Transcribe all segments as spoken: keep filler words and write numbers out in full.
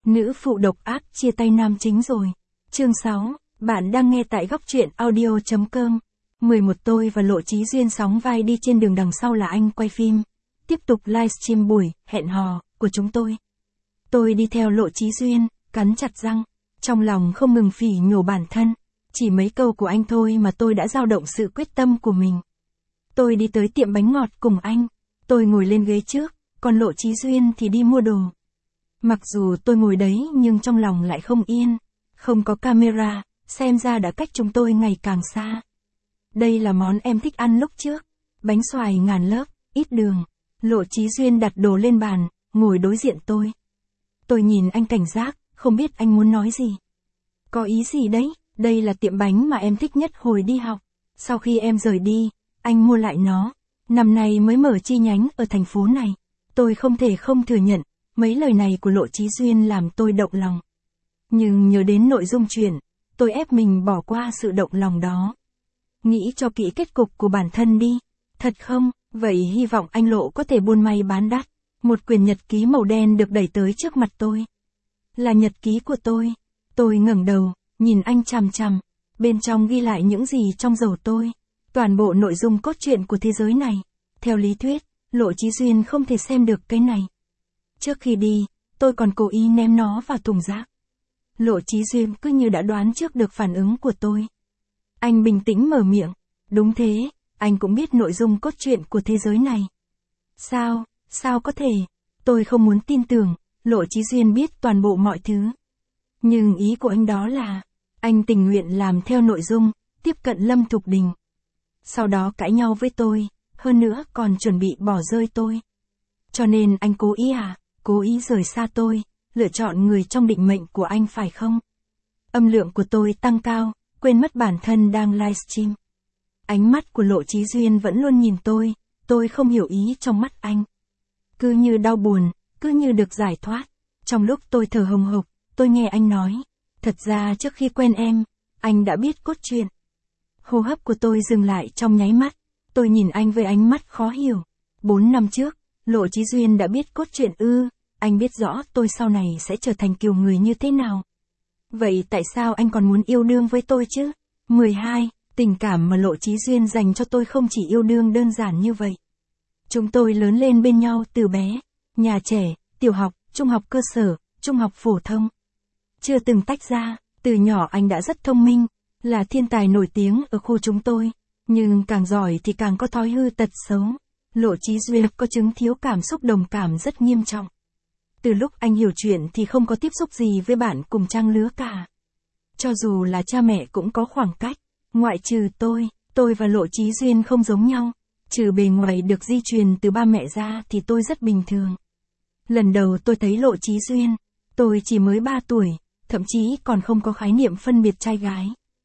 Nữ phụ độc ác chia tay nam chính rồi. Chương sáu, bạn đang nghe tại góc truyện audio chấm com. mười một Tôi và Lộ Chí Duyên sóng vai đi trên đường, đằng sau là anh quay phim. Tiếp tục livestream buổi hẹn hò của chúng tôi. Tôi đi theo Lộ Chí Duyên, cắn chặt răng, trong lòng không ngừng phỉ nhổ bản thân. Chỉ mấy câu của anh thôi mà tôi đã dao động sự quyết tâm của mình. Tôi đi tới tiệm bánh ngọt cùng anh. Tôi ngồi lên ghế trước, còn Lộ Chí Duyên thì đi mua đồ. Mặc dù tôi ngồi đấy nhưng trong lòng lại không yên. Không có camera, xem ra đã cách chúng tôi ngày càng xa. Đây là món em thích ăn lúc trước. Bánh xoài ngàn lớp, ít đường. Lộ Chí Duyên đặt đồ lên bàn, ngồi đối diện tôi. Tôi nhìn anh cảnh giác, không biết anh muốn nói gì. Có ý gì đấy? Đây là tiệm bánh mà em thích nhất hồi đi học. Sau khi em rời đi, anh mua lại nó. Năm nay mới mở chi nhánh ở thành phố này. Tôi không thể không thừa nhận, mấy lời này của Lộ Chí Duyên làm tôi động lòng. Nhưng nhớ đến nội dung chuyện, tôi ép mình bỏ qua sự động lòng đó. Nghĩ cho kỹ kết cục của bản thân đi. Thật không? Vậy hy vọng anh Lộ có thể buôn may bán đắt. Một quyển nhật ký màu đen được đẩy tới trước mặt tôi. Là nhật ký của tôi. Tôi ngẩng đầu, nhìn anh chằm chằm. Bên trong ghi lại những gì trong đầu tôi. Toàn bộ nội dung cốt truyện của thế giới này. Theo lý thuyết, Lộ Chí Duyên không thể xem được cái này. Trước khi đi, tôi còn cố ý ném nó vào thùng rác. Lộ Chí Duyên cứ như đã đoán trước được phản ứng của tôi. Anh bình tĩnh mở miệng. Đúng thế, anh cũng biết nội dung cốt truyện của thế giới này. Sao, sao có thể? Tôi không muốn tin tưởng, Lộ Chí Duyên biết toàn bộ mọi thứ. Nhưng ý của anh đó là, anh tình nguyện làm theo nội dung, tiếp cận Lâm Thục Đình. Sau đó cãi nhau với tôi, hơn nữa còn chuẩn bị bỏ rơi tôi. Cho nên anh cố ý à, cố ý rời xa tôi, lựa chọn người trong định mệnh của anh phải không? Âm lượng của tôi tăng cao, quên mất bản thân đang livestream. Ánh mắt của Lộ Chí Duyên vẫn luôn nhìn tôi, tôi không hiểu ý trong mắt anh. Cứ như đau buồn, cứ như được giải thoát. Trong lúc tôi thở hồng hộc, tôi nghe anh nói, thật ra trước khi quen em, anh đã biết cốt truyện. Hô hấp của tôi dừng lại trong nháy mắt, tôi nhìn anh với ánh mắt khó hiểu. Bốn năm trước, Lộ Chí Duyên đã biết cốt truyện ư, anh biết rõ tôi sau này sẽ trở thành kiểu người như thế nào. Vậy tại sao anh còn muốn yêu đương với tôi chứ? mười hai, tình cảm mà Lộ Chí Duyên dành cho tôi không chỉ yêu đương đơn giản như vậy. Chúng tôi lớn lên bên nhau từ bé, nhà trẻ, tiểu học, trung học cơ sở, trung học phổ thông. Chưa từng tách ra, từ nhỏ anh đã rất thông minh, là thiên tài nổi tiếng ở khu chúng tôi, nhưng càng giỏi thì càng có thói hư tật xấu. Lộ Chí Duyên có chứng thiếu cảm xúc đồng cảm rất nghiêm trọng. Từ lúc anh hiểu chuyện thì không có tiếp xúc gì với bạn cùng trang lứa cả. Cho dù là cha mẹ cũng có khoảng cách, ngoại trừ tôi, tôi và Lộ Chí Duyên không giống nhau. Trừ bề ngoài được di truyền từ ba mẹ ra thì tôi rất bình thường. Lần đầu tôi thấy Lộ Chí Duyên, tôi chỉ mới ba tuổi, thậm chí còn không có khái niệm phân biệt trai gái.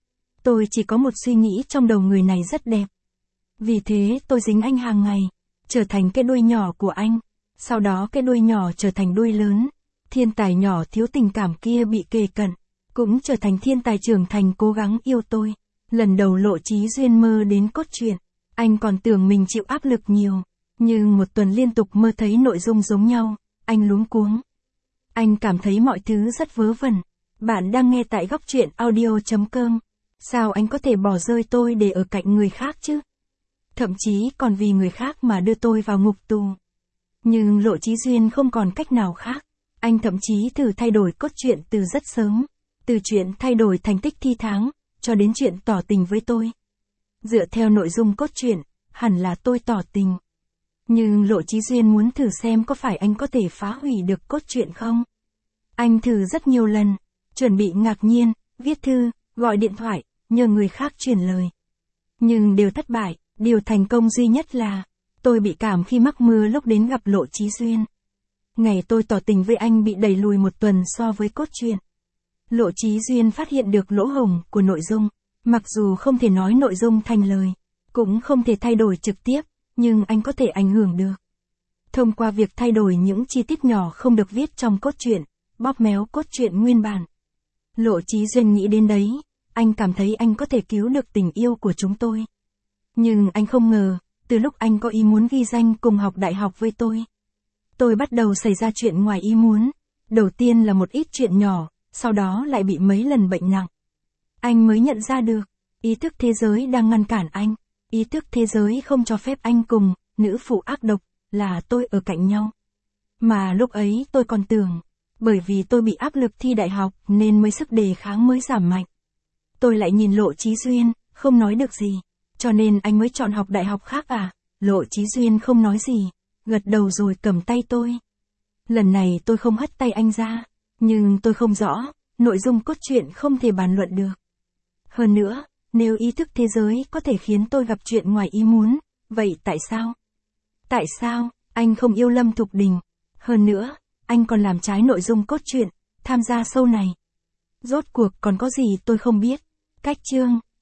Tôi chỉ có một suy nghĩ trong đầu, người này rất đẹp. Vì thế tôi dính anh hàng ngày, trở thành cái đuôi nhỏ của anh. Sau đó cái đuôi nhỏ trở thành đuôi lớn. Thiên tài nhỏ thiếu tình cảm kia bị kề cận, cũng trở thành thiên tài trưởng thành cố gắng yêu tôi. Lần đầu Lộ Chí Duyên mơ đến cốt truyện, anh còn tưởng mình chịu áp lực nhiều. Nhưng một tuần liên tục mơ thấy nội dung giống nhau, anh luống cuống. Anh cảm thấy mọi thứ rất vớ vẩn. Bạn đang nghe tại góc truyện audio chấm com. Sao anh có thể bỏ rơi tôi để ở cạnh người khác chứ? Thậm chí còn vì người khác mà đưa tôi vào ngục tù. Nhưng Lộ Chí Duyên không còn cách nào khác. Anh thậm chí thử thay đổi cốt truyện từ rất sớm. Từ chuyện thay đổi thành tích thi tháng, cho đến chuyện tỏ tình với tôi. Dựa theo nội dung cốt truyện, hẳn là tôi tỏ tình. Nhưng Lộ Chí Duyên muốn thử xem có phải anh có thể phá hủy được cốt truyện không? Anh thử rất nhiều lần, chuẩn bị ngạc nhiên, viết thư, gọi điện thoại, nhờ người khác chuyển lời. Nhưng đều thất bại, điều thành công duy nhất là, tôi bị cảm khi mắc mưa lúc đến gặp Lộ Chí Duyên. Ngày tôi tỏ tình với anh bị đẩy lùi một tuần so với cốt truyện. Lộ Chí Duyên phát hiện được lỗ hổng của nội dung, mặc dù không thể nói nội dung thành lời, cũng không thể thay đổi trực tiếp, nhưng anh có thể ảnh hưởng được. Thông qua việc thay đổi những chi tiết nhỏ không được viết trong cốt truyện, bóp méo cốt truyện nguyên bản. Lộ Chí Duyên nghĩ đến đấy, anh cảm thấy anh có thể cứu được tình yêu của chúng tôi. Nhưng anh không ngờ, từ lúc anh có ý muốn ghi danh cùng học đại học với tôi, tôi bắt đầu xảy ra chuyện ngoài ý muốn. Đầu tiên là một ít chuyện nhỏ, sau đó lại bị mấy lần bệnh nặng. Anh mới nhận ra được, ý thức thế giới đang ngăn cản anh, ý thức thế giới không cho phép anh cùng nữ phụ ác độc là tôi ở cạnh nhau. Mà lúc ấy tôi còn tưởng, bởi vì tôi bị áp lực thi đại học nên mới sức đề kháng mới giảm mạnh. Tôi lại nhìn Lộ Chí Duyên, không nói được gì, cho nên anh mới chọn học đại học khác à? Lộ Chí Duyên không nói gì, gật đầu rồi cầm tay tôi. Lần này tôi không hất tay anh ra, nhưng tôi không rõ, nội dung cốt truyện không thể bàn luận được. Hơn nữa, nếu ý thức thế giới có thể khiến tôi gặp chuyện ngoài ý muốn, vậy tại sao? Tại sao, anh không yêu Lâm Thục Đình? Hơn nữa, anh còn làm trái nội dung cốt truyện, tham gia show này. Rốt cuộc còn có gì tôi không biết? Cách chương